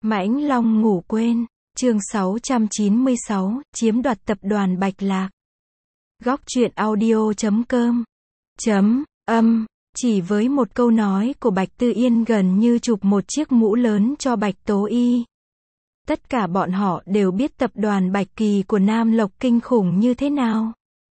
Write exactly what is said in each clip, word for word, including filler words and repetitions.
Mãnh Long ngủ quên, chương sáu trăm chín mươi sáu, chiếm đoạt tập đoàn Bạch Lạc. Góc truyện audio chấm com chấm âm, chỉ với một câu nói của Bạch Tư Yên gần như chụp một chiếc mũ lớn cho Bạch Tố Y. Tất cả bọn họ đều biết tập đoàn Bạch Kỳ của Nam Lộc kinh khủng như thế nào.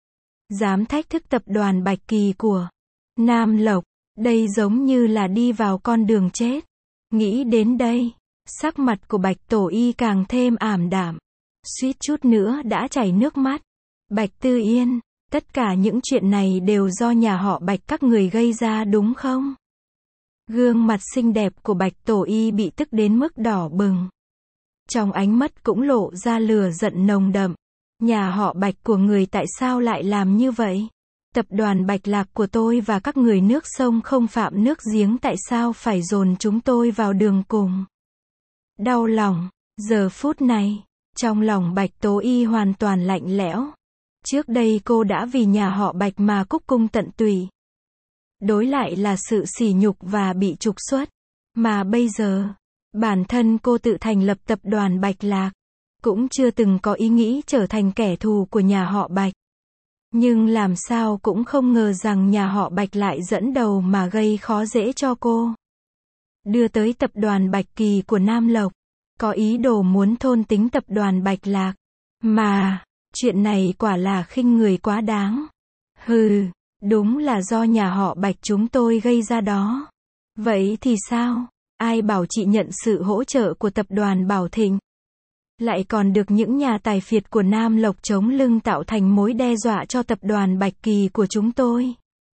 Dám thách thức tập đoàn Bạch Kỳ của Nam Lộc, đây giống như là đi vào con đường chết. Nghĩ đến đây, sắc mặt của Bạch Tổ Y càng thêm ảm đạm, suýt chút nữa đã chảy nước mắt. Bạch Tư Yên, tất cả những chuyện này đều do nhà họ Bạch các người gây ra đúng không? Gương mặt xinh đẹp của Bạch Tổ Y bị tức đến mức đỏ bừng. Trong ánh mắt cũng lộ ra lửa giận nồng đậm. Nhà họ Bạch của người tại sao lại làm như vậy? Tập đoàn Bạch Lạc của tôi và các người nước sông không phạm nước giếng tại sao phải dồn chúng tôi vào đường cùng? Đau lòng, giờ phút này, trong lòng Bạch Tố Y hoàn toàn lạnh lẽo. Trước đây cô đã vì nhà họ Bạch mà cúc cung tận tụy. Đối lại là sự sỉ nhục và bị trục xuất. Mà bây giờ, bản thân cô tự thành lập tập đoàn Bạch Lạc, cũng chưa từng có ý nghĩ trở thành kẻ thù của nhà họ Bạch. Nhưng làm sao cũng không ngờ rằng nhà họ Bạch lại dẫn đầu mà gây khó dễ cho cô. Đưa tới tập đoàn Bạch Kỳ của Nam Lộc, có ý đồ muốn thôn tính tập đoàn Bạch Lạc. Mà, chuyện này quả là khinh người quá đáng. Hừ, đúng là do nhà họ Bạch chúng tôi gây ra đó. Vậy thì sao? Ai bảo chị nhận sự hỗ trợ của tập đoàn Bảo Thịnh? Lại còn được những nhà tài phiệt của Nam Lộc chống lưng tạo thành mối đe dọa cho tập đoàn Bạch Kỳ của chúng tôi.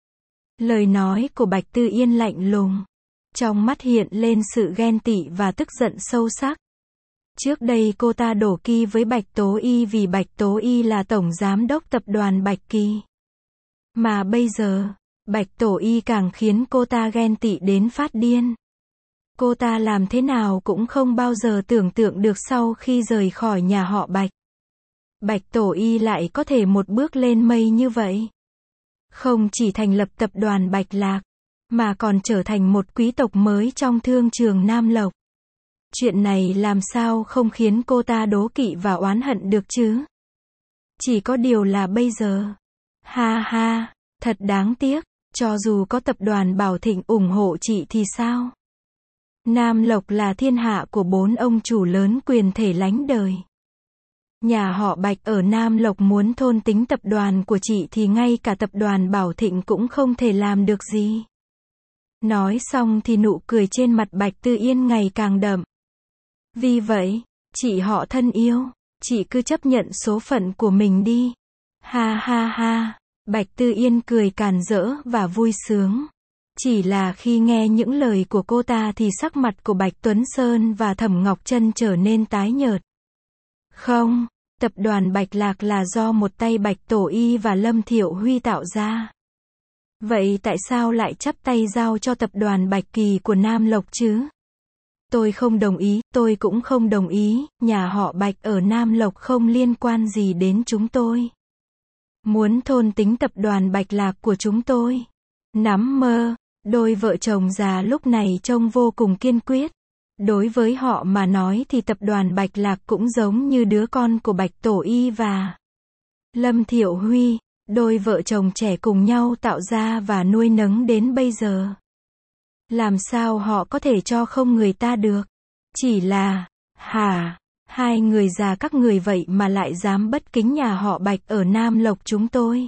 Lời nói của Bạch Tư Yên lạnh lùng. Trong mắt hiện lên sự ghen tị và tức giận sâu sắc. Trước đây cô ta đổ kỳ với Bạch Tố Y vì Bạch Tố Y là tổng giám đốc tập đoàn Bạch Kỳ. Mà bây giờ, Bạch Tổ Y càng khiến cô ta ghen tị đến phát điên. Cô ta làm thế nào cũng không bao giờ tưởng tượng được sau khi rời khỏi nhà họ Bạch, Bạch Tổ Y lại có thể một bước lên mây như vậy. Không chỉ thành lập tập đoàn Bạch Lạc, mà còn trở thành một quý tộc mới trong thương trường Nam Lộc. Chuyện này làm sao không khiến cô ta đố kỵ và oán hận được chứ? Chỉ có điều là bây giờ. Ha ha, thật đáng tiếc, cho dù có tập đoàn Bảo Thịnh ủng hộ chị thì sao? Nam Lộc là thiên hạ của bốn ông chủ lớn quyền thể lánh đời. Nhà họ Bạch ở Nam Lộc muốn thôn tính tập đoàn của chị thì ngay cả tập đoàn Bảo Thịnh cũng không thể làm được gì. Nói xong thì nụ cười trên mặt Bạch Tư Yên ngày càng đậm. Vì vậy, chị họ thân yêu, chị cứ chấp nhận số phận của mình đi. Ha ha ha, Bạch Tư Yên cười càn rỡ và vui sướng. Chỉ là khi nghe những lời của cô ta thì sắc mặt của Bạch Tuấn Sơn và Thẩm Ngọc Trân trở nên tái nhợt. Không, tập đoàn Bạch Lạc là do một tay Bạch Tổ Y và Lâm Thiệu Huy tạo ra. Vậy tại sao lại chắp tay giao cho tập đoàn Bạch Kỳ của Nam Lộc chứ? Tôi không đồng ý, tôi cũng không đồng ý, nhà họ Bạch ở Nam Lộc không liên quan gì đến chúng tôi. Muốn thôn tính tập đoàn Bạch Lạc của chúng tôi. Nắm mơ. Đôi vợ chồng già lúc này trông vô cùng kiên quyết. Đối với họ mà nói thì tập đoàn Bạch Lạc cũng giống như đứa con của Bạch Tổ Y và Lâm Thiệu Huy, đôi vợ chồng trẻ cùng nhau tạo ra và nuôi nấng đến bây giờ. Làm sao họ có thể cho không người ta được? Chỉ là, hả, hai người già các người vậy mà lại dám bất kính nhà họ Bạch ở Nam Lộc chúng tôi.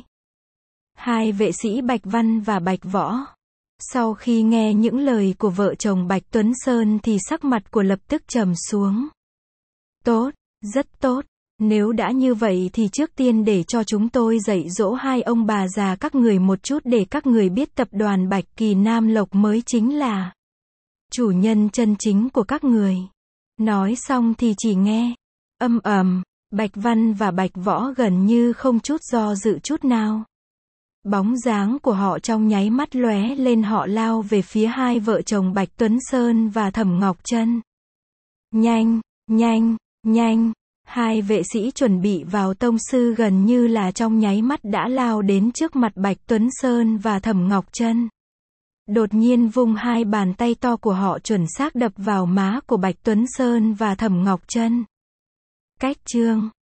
Hai vệ sĩ Bạch Văn và Bạch Võ. Sau khi nghe những lời của vợ chồng Bạch Tuấn Sơn thì sắc mặt của lập tức trầm xuống. Tốt, rất tốt. Nếu đã như vậy thì trước tiên để cho chúng tôi dạy dỗ hai ông bà già các người một chút để các người biết tập đoàn Bạch Kỳ Nam Lộc mới chính là chủ nhân chân chính của các người. Nói xong thì chỉ nghe âm ầm, Bạch Văn và Bạch Võ gần như không chút do dự chút nào. Bóng dáng của họ trong nháy mắt lóe lên, họ lao về phía hai vợ chồng Bạch Tuấn Sơn và Thẩm Ngọc Trân. Nhanh, nhanh, nhanh, hai vệ sĩ chuẩn bị vào tông sư gần như là trong nháy mắt đã lao đến trước mặt Bạch Tuấn Sơn và Thẩm Ngọc Trân. Đột nhiên vung hai bàn tay to của họ chuẩn xác đập vào má của Bạch Tuấn Sơn và Thẩm Ngọc Trân. Cách chương